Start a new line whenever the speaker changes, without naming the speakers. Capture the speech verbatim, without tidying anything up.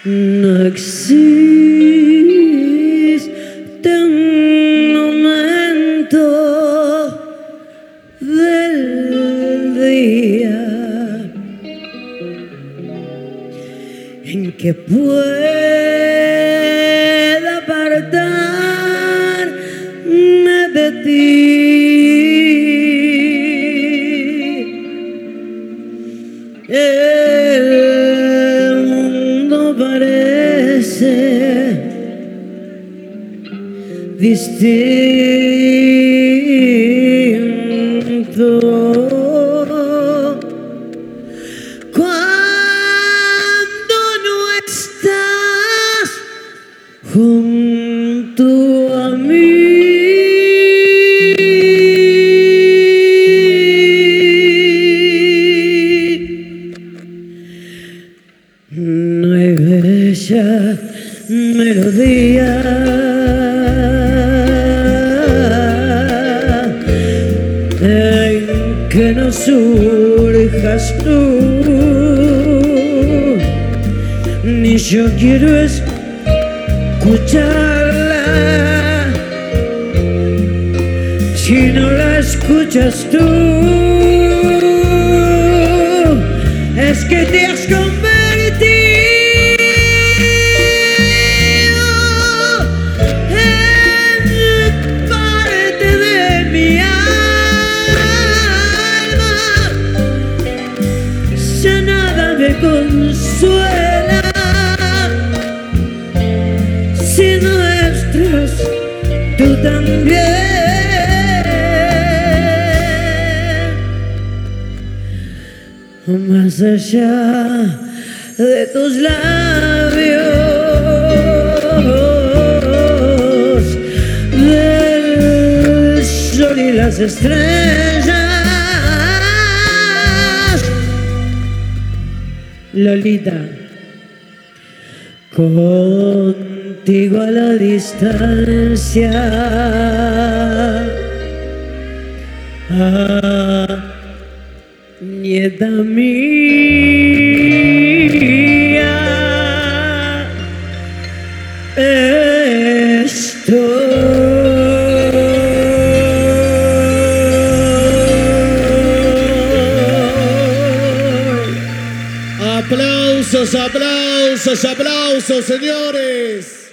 No existe un momento del día en que pueda apartarme de ti. El mundo parece distinto cuando no estás junto a mí. No hay bella melodía en que no surjas tú, ni yo quiero escucharla si no la escuchas tú. Es que te has convertido consuela si no estás tú también. Más allá de tus labios, del sol y las estrellas, Lolita, contigo a la distancia, ah, nieta mía, estoy.
Aplausos, aplausos, aplausos, señores.